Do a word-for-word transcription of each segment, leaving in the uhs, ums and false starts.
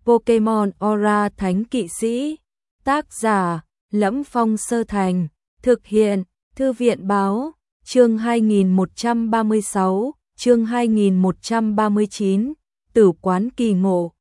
Pokemon Aura Thánh Kỵ Sĩ. Tác giả: Lẫm Phong Sơ Thành. Thực hiện: Thư viện Báo. Chương hai nghìn một trăm ba mươi sáu, chương hai nghìn một trăm ba mươi chín, Tử Quán Kỳ Ngộ.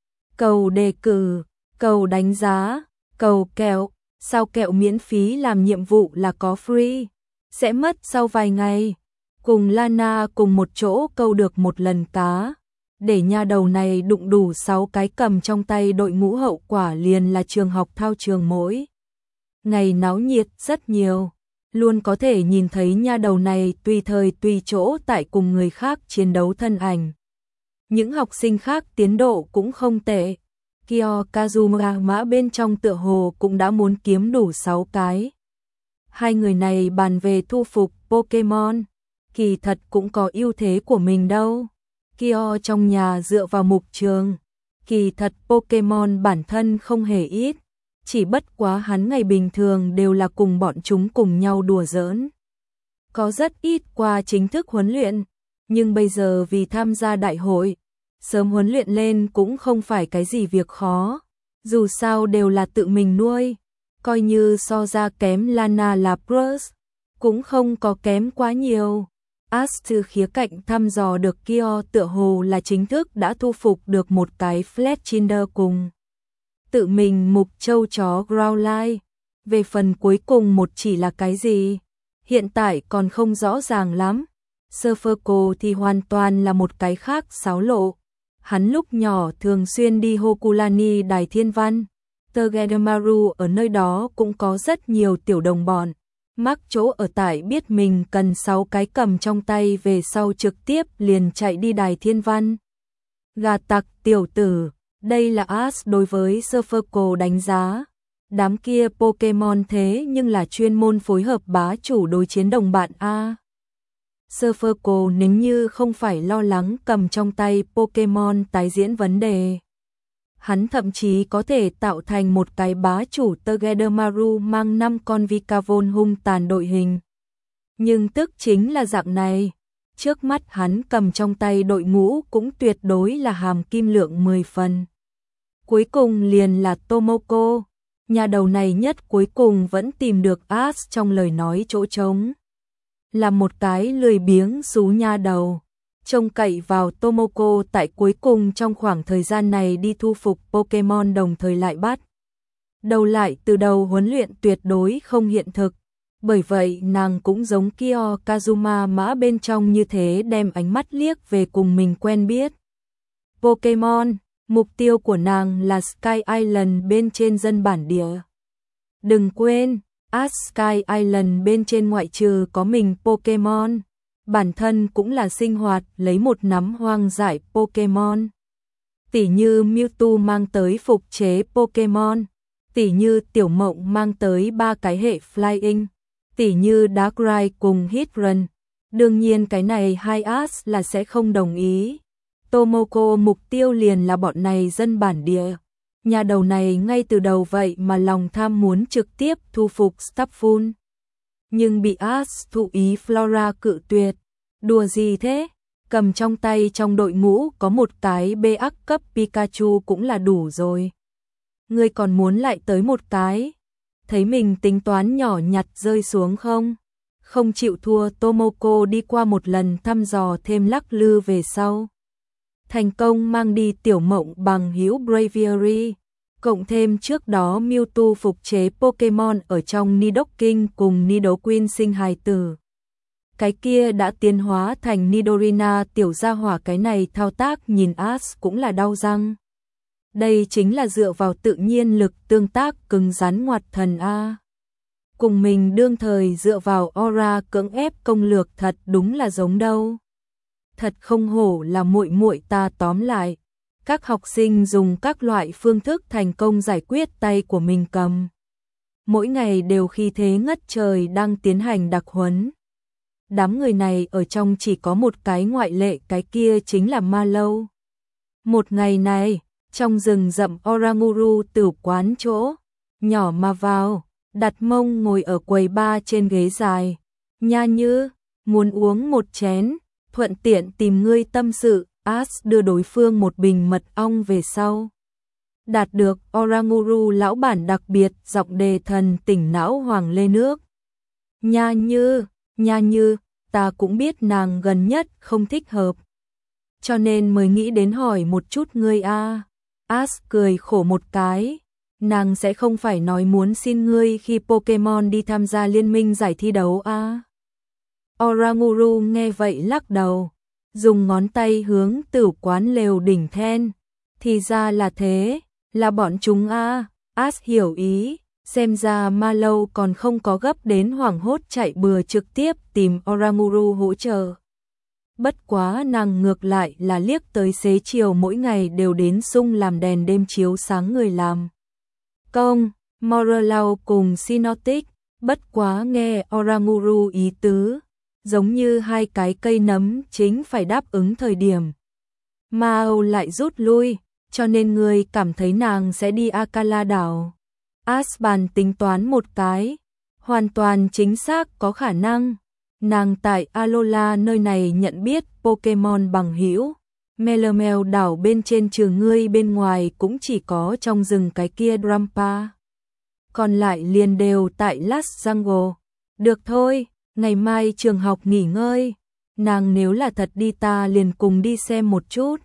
Cầu đề cử, cầu đánh giá, cầu kẹo. Sao kẹo miễn phí làm nhiệm vụ là có free, sẽ mất sau vài ngày. Cùng Lana cùng một chỗ câu được một lần cá, để nha đầu này đụng đủ sáu cái cầm trong tay đội ngũ, hậu quả liền là trường học thao trường mỗi ngày náo nhiệt rất nhiều, luôn có thể nhìn thấy nha đầu này tùy thời tùy chỗ tại cùng người khác chiến đấu thân ảnh. Những học sinh khác tiến độ cũng không tệ. Kyo Kazuma mã bên trong tựa hồ cũng đã muốn kiếm đủ sáu cái. Hai người này bàn về thu phục Pokemon, kỳ thật cũng có ưu thế của mình đâu. Kyo trong nhà dựa vào mục trường, kỳ thật Pokemon bản thân không hề ít, chỉ bất quá hắn ngày bình thường đều là cùng bọn chúng cùng nhau đùa giỡn. Có rất ít qua chính thức huấn luyện, nhưng bây giờ vì tham gia đại hội, sớm huấn luyện lên cũng không phải cái gì việc khó, dù sao đều là tự mình nuôi, coi như so ra kém Lana Lapras, cũng không có kém quá nhiều. As từ khía cạnh thăm dò được Kyo tựa hồ là chính thức đã thu phục được một cái Fletchinder cùng tự mình mục châu chó Growlithe. Về phần cuối cùng một chỉ là cái gì, hiện tại còn không rõ ràng lắm. Surferco thì hoàn toàn là một cái khác xáo lộ. Hắn lúc nhỏ thường xuyên đi Hokulani Đài Thiên Văn, Togedemaru ở nơi đó cũng có rất nhiều tiểu đồng bọn. Mắc chỗ ở tại biết mình cần sáu cái cầm trong tay về sau trực tiếp liền chạy đi Đài Thiên Văn. Gà tặc tiểu tử, đây là As đối với Surferco đánh giá. Đám kia Pokemon thế nhưng là chuyên môn phối hợp bá chủ đối chiến đồng bạn A. Surferco nếu như không phải lo lắng cầm trong tay Pokemon tái diễn vấn đề, hắn thậm chí có thể tạo thành một cái bá chủ Togedemaru mang năm con Vikavon hung tàn đội hình. Nhưng tức chính là dạng này, trước mắt hắn cầm trong tay đội ngũ cũng tuyệt đối là hàm kim lượng mười phần. Cuối cùng liền là Tomoko, nhà đầu này nhất cuối cùng vẫn tìm được As trong lời nói chỗ trống. Là một cái lười biếng xú nha đầu, trông cậy vào Tomoko tại cuối cùng trong khoảng thời gian này đi thu phục Pokemon đồng thời lại bắt đầu lại từ đầu huấn luyện tuyệt đối không hiện thực. Bởi vậy nàng cũng giống Kyo Kazuma mã bên trong như thế, đem ánh mắt liếc về cùng mình quen biết Pokemon. Mục tiêu của nàng là Sky Island bên trên dân bản địa. Đừng quên, As Sky Island bên trên ngoại trừ có mình Pokemon, bản thân cũng là sinh hoạt lấy một nắm hoang dại Pokemon. Tỉ như Mewtwo mang tới phục chế Pokemon, tỉ như Tiểu Mộng mang tới ba cái hệ Flying, tỉ như Darkrai cùng Hitran. Đương nhiên cái này hai As là sẽ không đồng ý. Tomoko mục tiêu liền là bọn này dân bản địa. Nhà đầu này ngay từ đầu vậy mà lòng tham muốn trực tiếp thu phục Stapful. Nhưng bị As thụ ý Flora cự tuyệt. Đùa gì thế? Cầm trong tay trong đội ngũ có một cái bê ác cấp Pikachu cũng là đủ rồi. Ngươi còn muốn lại tới một cái? Thấy mình tính toán nhỏ nhặt rơi xuống không? Không chịu thua. Tomoko đi qua một lần thăm dò thêm lắc lư về sau, thành công mang đi Tiểu Mộng bằng hữu Braviary, cộng thêm trước đó Mewtwo phục chế Pokemon ở trong Nidoking cùng Nidoqueen sinh hài tử. Cái kia đã tiến hóa thành Nidorina tiểu gia hỏa, cái này thao tác nhìn As cũng là đau răng. Đây chính là dựa vào tự nhiên lực tương tác cứng rắn ngoặt thần A. Cùng mình đương thời dựa vào aura cưỡng ép công lược thật đúng là giống đâu. Thật không hổ là muội muội ta. Tóm lại, các học sinh dùng các loại phương thức thành công giải quyết tay của mình cầm. Mỗi ngày đều khí thế ngất trời đang tiến hành đặc huấn. Đám người này ở trong chỉ có một cái ngoại lệ, cái kia chính là Mallow. Một ngày này, trong rừng rậm Oranguru tử quán chỗ, nhỏ mà vào, đặt mông ngồi ở quầy bar trên ghế dài. Nha Như, muốn uống một chén, thuận tiện tìm ngươi tâm sự. As đưa đối phương một bình mật ong về sau, Đạt được Oranguru lão bản đặc biệt, giọng đề thần tỉnh não hoàng lê nước. Nha Như, Nha Như, ta cũng biết nàng gần nhất không thích hợp. Cho nên mới nghĩ đến hỏi một chút ngươi a. Ash cười khổ một cái. Nàng sẽ không phải nói muốn xin ngươi khi Pokemon đi tham gia liên minh giải thi đấu a. Oranguru nghe vậy lắc đầu, dùng ngón tay hướng tử quán lều đỉnh then. Thì ra là thế, là bọn chúng a. Ash hiểu ý, xem ra Mallow còn không có gấp đến hoảng hốt chạy bừa trực tiếp tìm Oranguru hỗ trợ. Bất quá nàng ngược lại là liếc tới xế chiều mỗi ngày đều đến sung làm đèn đêm chiếu sáng người làm công, Morellau cùng Sinotic, bất quá nghe Oranguru ý tứ, giống như hai cái cây nấm chính phải đáp ứng thời điểm. Mao lại rút lui, cho nên người cảm thấy nàng sẽ đi Akala đảo. Asban tính toán một cái, hoàn toàn chính xác có khả năng. Nàng tại Alola nơi này nhận biết Pokemon bằng hữu. Melemel đảo bên trên trừ ngươi bên ngoài cũng chỉ có trong rừng cái kia Drampa. Còn lại liền đều tại Last Jungle. Được thôi, ngày mai trường học nghỉ ngơi. Nàng nếu là thật đi ta liền cùng đi xem một chút.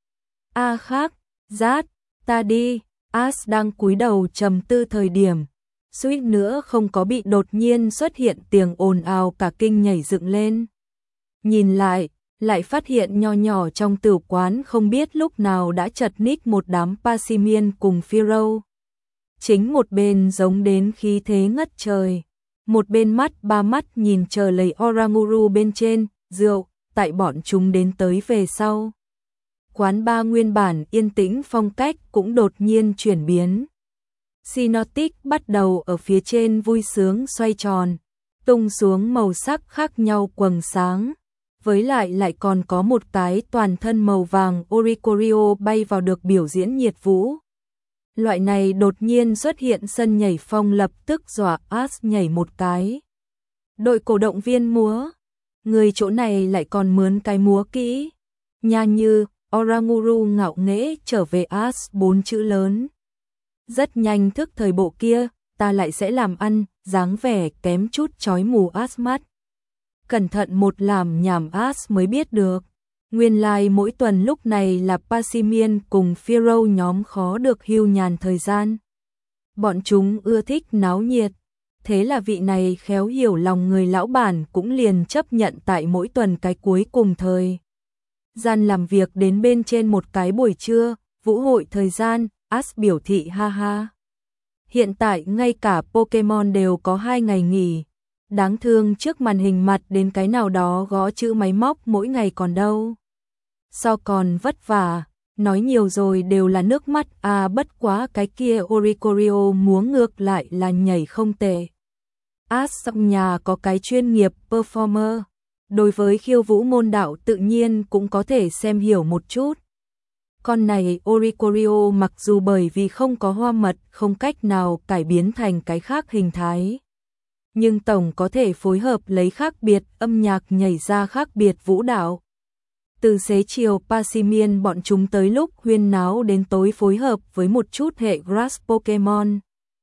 A à khác, Rát, ta đi. Ash đang cúi đầu trầm tư thời điểm, suýt nữa không có bị đột nhiên xuất hiện tiếng ồn ào cả kinh nhảy dựng lên. Nhìn lại, lại phát hiện nho nhỏ trong tử quán không biết lúc nào đã chật ních một đám Passimian cùng Pharaoh. Chính một bên giống đến khí thế ngất trời, một bên mắt ba mắt nhìn chờ lấy Oranguru bên trên, rượu, tại bọn chúng đến tới về sau. Quán ba nguyên bản yên tĩnh phong cách cũng đột nhiên chuyển biến. Sinotic bắt đầu ở phía trên vui sướng xoay tròn, tung xuống màu sắc khác nhau quầng sáng, với lại lại còn có một cái toàn thân màu vàng Oricorio bay vào được biểu diễn nhiệt vũ. Loại này đột nhiên xuất hiện sân nhảy phong lập tức dọa Ash nhảy một cái. Đội cổ động viên múa, người chỗ này lại còn mướn cái múa kỹ. Nha Như, Oranguru ngạo nghễ trở về Ash bốn chữ lớn. Rất nhanh thức thời bộ kia, ta lại sẽ làm ăn, dáng vẻ kém chút chói mù Ash mắt. Cẩn thận một làm nhảm Ash mới biết được. Nguyên lai like mỗi tuần lúc này là Passimian cùng Pharaoh nhóm khó được hưu nhàn thời gian. Bọn chúng ưa thích náo nhiệt. Thế là vị này khéo hiểu lòng người lão bản cũng liền chấp nhận tại mỗi tuần cái cuối cùng thời gian làm việc đến bên trên một cái buổi trưa, vũ hội thời gian, Ash biểu thị ha ha. Hiện tại ngay cả Pokemon đều có hai ngày nghỉ. Đáng thương trước màn hình mặt đến cái nào đó gõ chữ máy móc mỗi ngày còn đâu. Sao còn vất vả, nói nhiều rồi đều là nước mắt à, bất quá cái kia Oricorio múa ngược lại là nhảy không tệ. Ash trong nhà có cái chuyên nghiệp performer, đối với khiêu vũ môn đạo tự nhiên cũng có thể xem hiểu một chút. Con này Oricorio mặc dù bởi vì không có hoa mật không cách nào cải biến thành cái khác hình thái, nhưng tổng có thể phối hợp lấy khác biệt âm nhạc nhảy ra khác biệt vũ đạo. Từ xế chiều Passimian bọn chúng tới lúc huyên náo đến tối phối hợp với một chút hệ Grass Pokemon.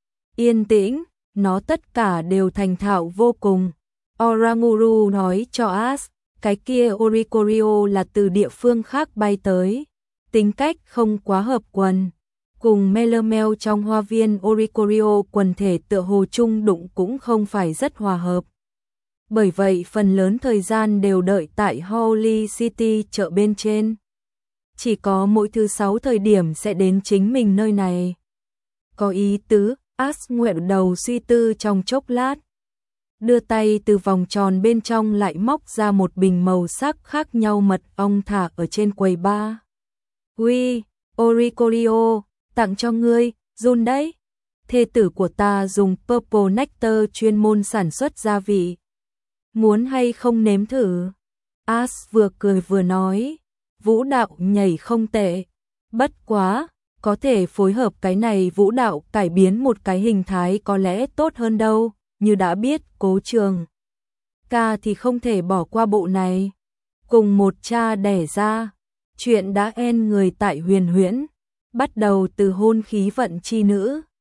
Yên tĩnh, nó tất cả đều thành thạo vô cùng. Oranguru nói cho Ash, cái kia Oricorio là từ địa phương khác bay tới, tính cách không quá hợp quần. Cùng Melemel trong hoa viên Oricorio quần thể tựa hồ chung đụng cũng không phải rất hòa hợp. Bởi vậy phần lớn thời gian đều đợi tại Holy City chợ bên trên. Chỉ có mỗi thứ sáu thời điểm sẽ đến chính mình nơi này. Có ý tứ, Ash nguyện đầu suy tư trong chốc lát. Đưa tay từ vòng tròn bên trong lại móc ra một bình màu sắc khác nhau mật ong thả ở trên quầy bar. Ui, Oricorio, tặng cho ngươi, Jun đấy. Thê tử của ta dùng Purple Nectar chuyên môn sản xuất gia vị. Muốn hay không nếm thử? Ash vừa cười vừa nói, vũ đạo nhảy không tệ. Bất quá, có thể phối hợp cái này vũ đạo cải biến một cái hình thái có lẽ tốt hơn đâu, như đã biết Cố Trường ca thì không thể bỏ qua bộ này. Cùng một cha đẻ ra, chuyện đã en người tại Huyền Huyễn. bắt đầu từ hôn khí vận chi nữ.